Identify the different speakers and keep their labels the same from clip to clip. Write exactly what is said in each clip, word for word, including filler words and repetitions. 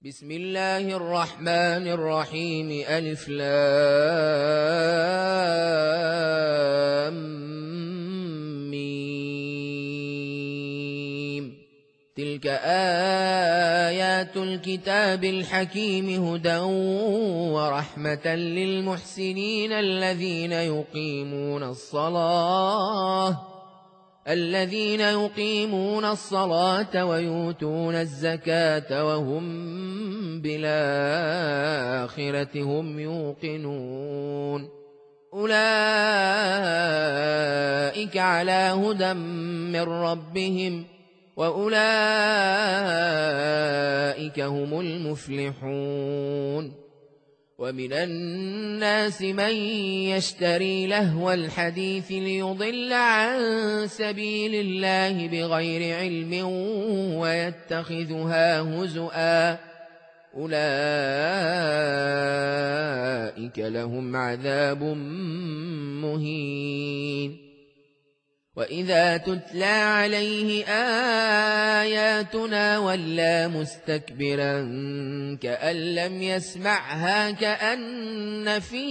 Speaker 1: بسم الله الرحمن الرحيم ألف لام ميم. تلك آيات الكتاب الحكيم هدى ورحمة للمحسنين الذين يقيمون الصلاة الذين يقيمون الصلاة ويؤتون الزكاة وهم بالآخرة هم يوقنون. أولئك على هدى من ربهم وأولئك هم المفلحون. ومن الناس من يشتري لهو الحديث ليضل عن سبيل الله بغير علم ويتخذها هزؤا أولئك لهم عذاب مهين. وإذا تتلى عليه آياتنا ولى مستكبرا كأن لم يسمعها كأن في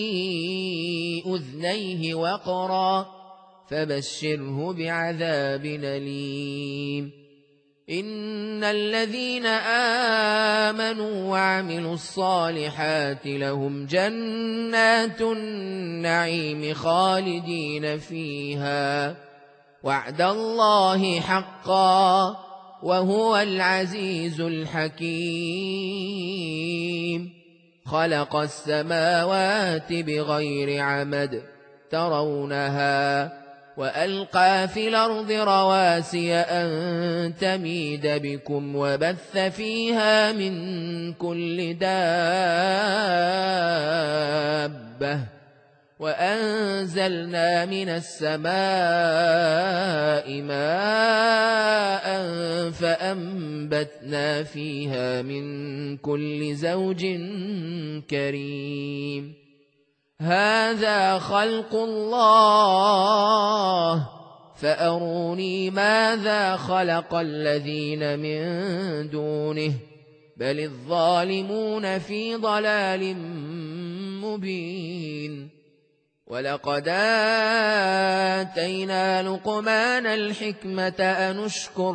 Speaker 1: أذنيه وقرا فبشره بعذاب أليم. إن الذين آمنوا وعملوا الصالحات لهم جنات النعيم خالدين فيها وعد الله حقا وهو العزيز الحكيم. خلق السماوات بغير عمد ترونها وألقى في الأرض رواسي أن تميد بكم وبث فيها من كل دابة وأنزلنا من السماء ماء فأنبتنا فيها من كل زوج كريم. هذا خلق الله فأروني ماذا خلق الذين من دونه بل الظالمون في ضلال مبين. ولقد آتينا لقمان الحكمة أن اشكر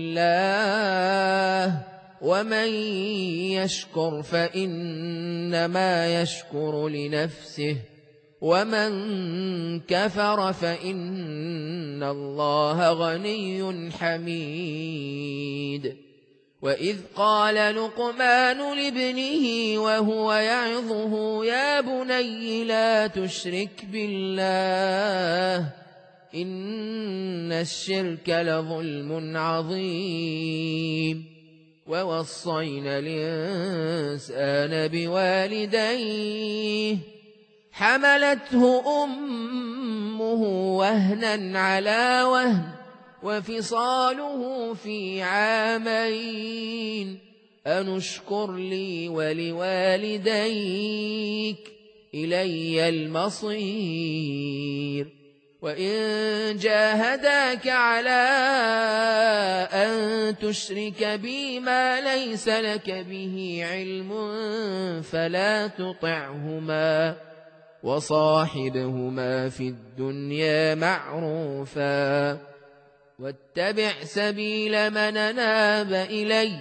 Speaker 1: لله ومن يشكر فإنما يشكر لنفسه ومن كفر فإن الله غني حميد. وإذ قال لقمان لابنه وهو يعظه يا بني لا تشرك بالله إن الشرك لظلم عظيم. ووصينا الإنسان بوالديه حملته أمه وهنا على وهن وفصاله في عامين أن اشكر لي ولوالديك إلي المصير. وإن جاهداك على أن تشرك بي ما ليس لك به علم فلا تطعهما وصاحبهما في الدنيا معروفا واتبع سبيل من أناب إلي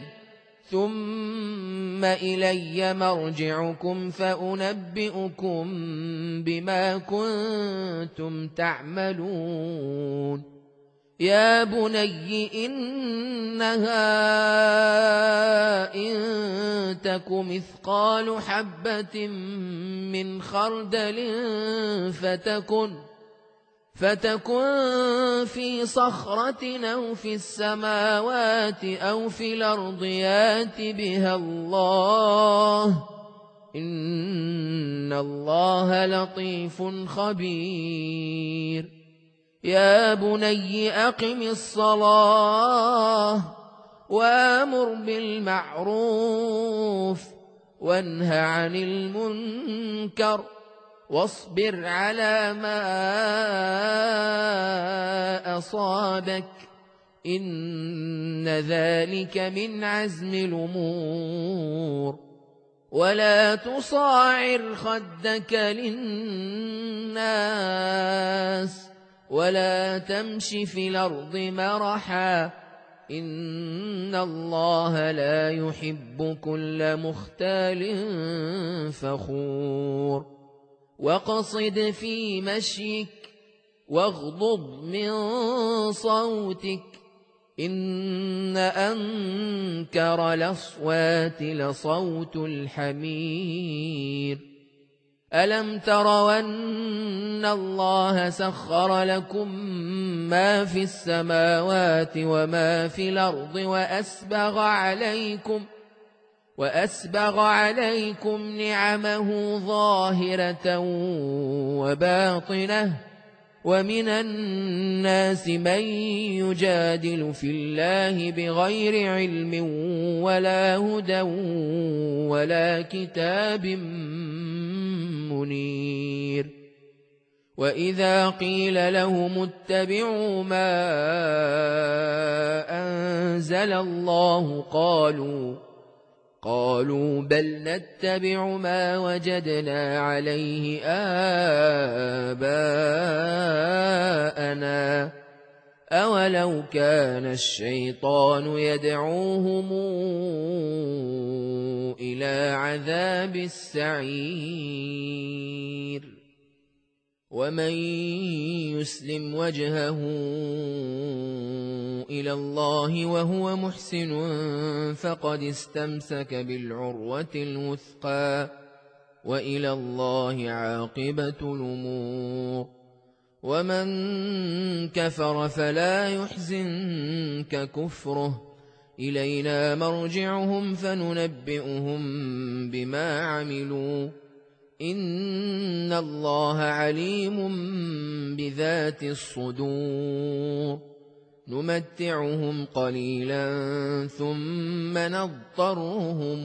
Speaker 1: ثم إلي مرجعكم فأنبئكم بما كنتم تعملون. يا بني إنها إن تك مثقال حبة من خردل فتكن فتكن في صخرة أو في السماوات أو في الأرض يات بها الله إن الله لطيف خبير. يا بني أقم الصلاة وأمر بالمعروف وانه عن المنكر واصبر على ما أصابك إن ذلك من عزم الأمور. ولا تصاعر خدك للناس ولا تمش في الأرض مرحا إن الله لا يحب كل مختال فخور. واقصد في مشيك واغضض من صوتك إن أنكر الأصوات لصوت الحمير. ألم تروا أن الله سخر لكم ما في السماوات وما في الأرض وأسبغ عليكم وأسبغ عليكم نعمه ظاهرة وباطنة ومن الناس من يجادل في الله بغير علم ولا هدى ولا كتاب منير. وإذا قيل لهم اتبعوا ما أنزل الله قالوا قالوا بل نتبع ما وجدنا عليه آباءنا أولو كان الشيطان يدعوهم إلى عذاب السعير. ومن يسلم وجهه إلى الله وهو محسن فقد استمسك بالعروة الوثقى وإلى الله عاقبة الأمور. ومن كفر فلا يحزنك كفره إلينا مرجعهم فننبئهم بما عملوا إن الله عليم بذات الصدور. نمتعهم قليلا ثم نضطرهم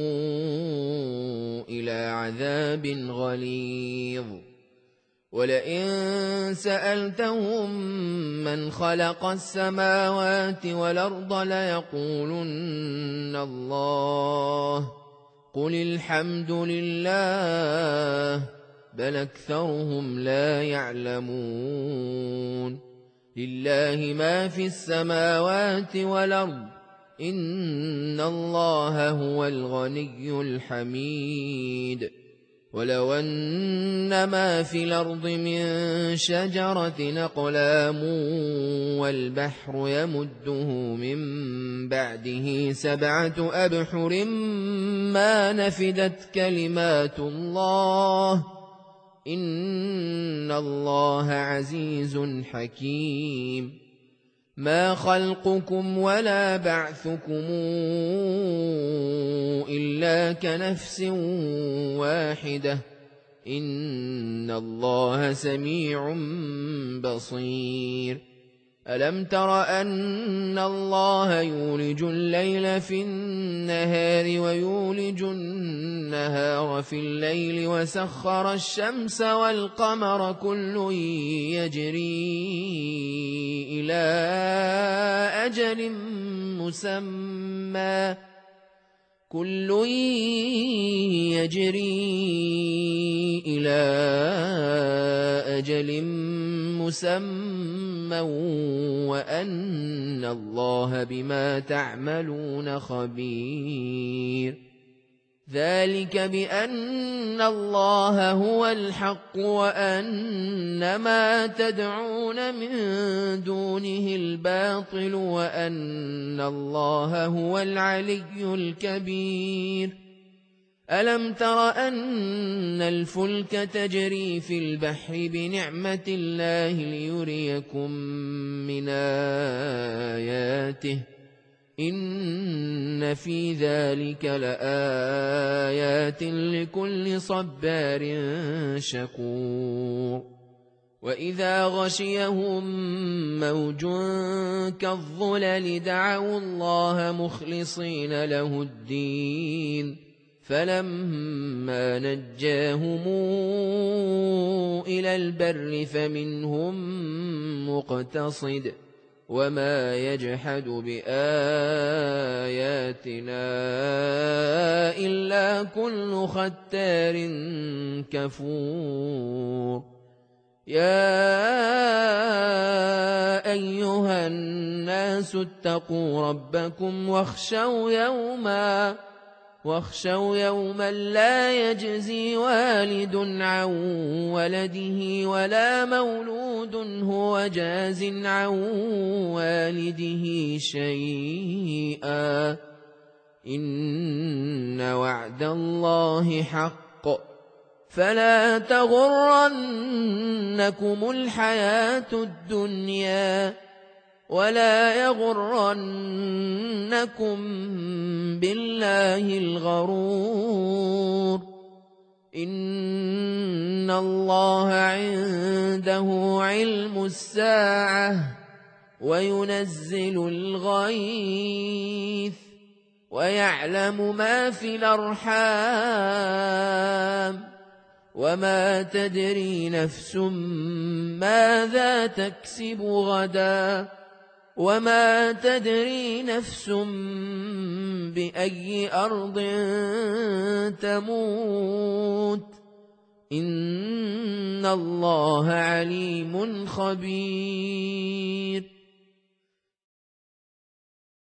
Speaker 1: إلى عذاب غليظ. ولئن سألتهم من خلق السماوات والأرض ليقولن الله قل الحمد لله بل أكثرهم لا يعلمون. لله ما في السماوات والأرض إن الله هو الغني الحميد. ولو أن ما في الأرض من شجرة أقلام والبحر يمده من بعده سبعة أبحر ما نفدت كلمات الله إن الله عزيز حكيم. ما خلقكم ولا بعثكم إلا كنفس واحدة إن الله سميع بصير. ألم تر أن الله يولج الليل في النهار ويولج النهار في الليل وسخر الشمس والقمر كل يجري إلى أجل مسمى كل يجري إلى أجل مسمى وأن الله بما تعملون خبير. ذلك بأن الله هو الحق وأن ما تدعون من دونه الباطل وأن الله هو العلي الكبير. ألم تر أن الفلك تجري في البحر بنعمة الله ليريكم من آياته إن في ذلك لآيات لكل صبار شكور. وإذا غشيهم موج كالظلل دعوا الله مخلصين له الدين فلما نجاهم إلى البر فمنهم مقتصد وما يجحد بآياتنا إلا كل ختار كفور يا أيها الناس اتقوا ربكم واخشوا يوما واخشوا يوما لا يجزي والد عن ولده ولا مولود هو جاز عن والده شيئا إن وعد الله حق فلا تغرنكم الحياة الدنيا ولا يغرنكم بالله الغرور إن الله عنده علم الساعة وينزل الغيث ويعلم ما في الأرحام وما تدري نفس ماذا تكسب غدا وما تدري نفس بأي أرض تموت إن الله عليم خبير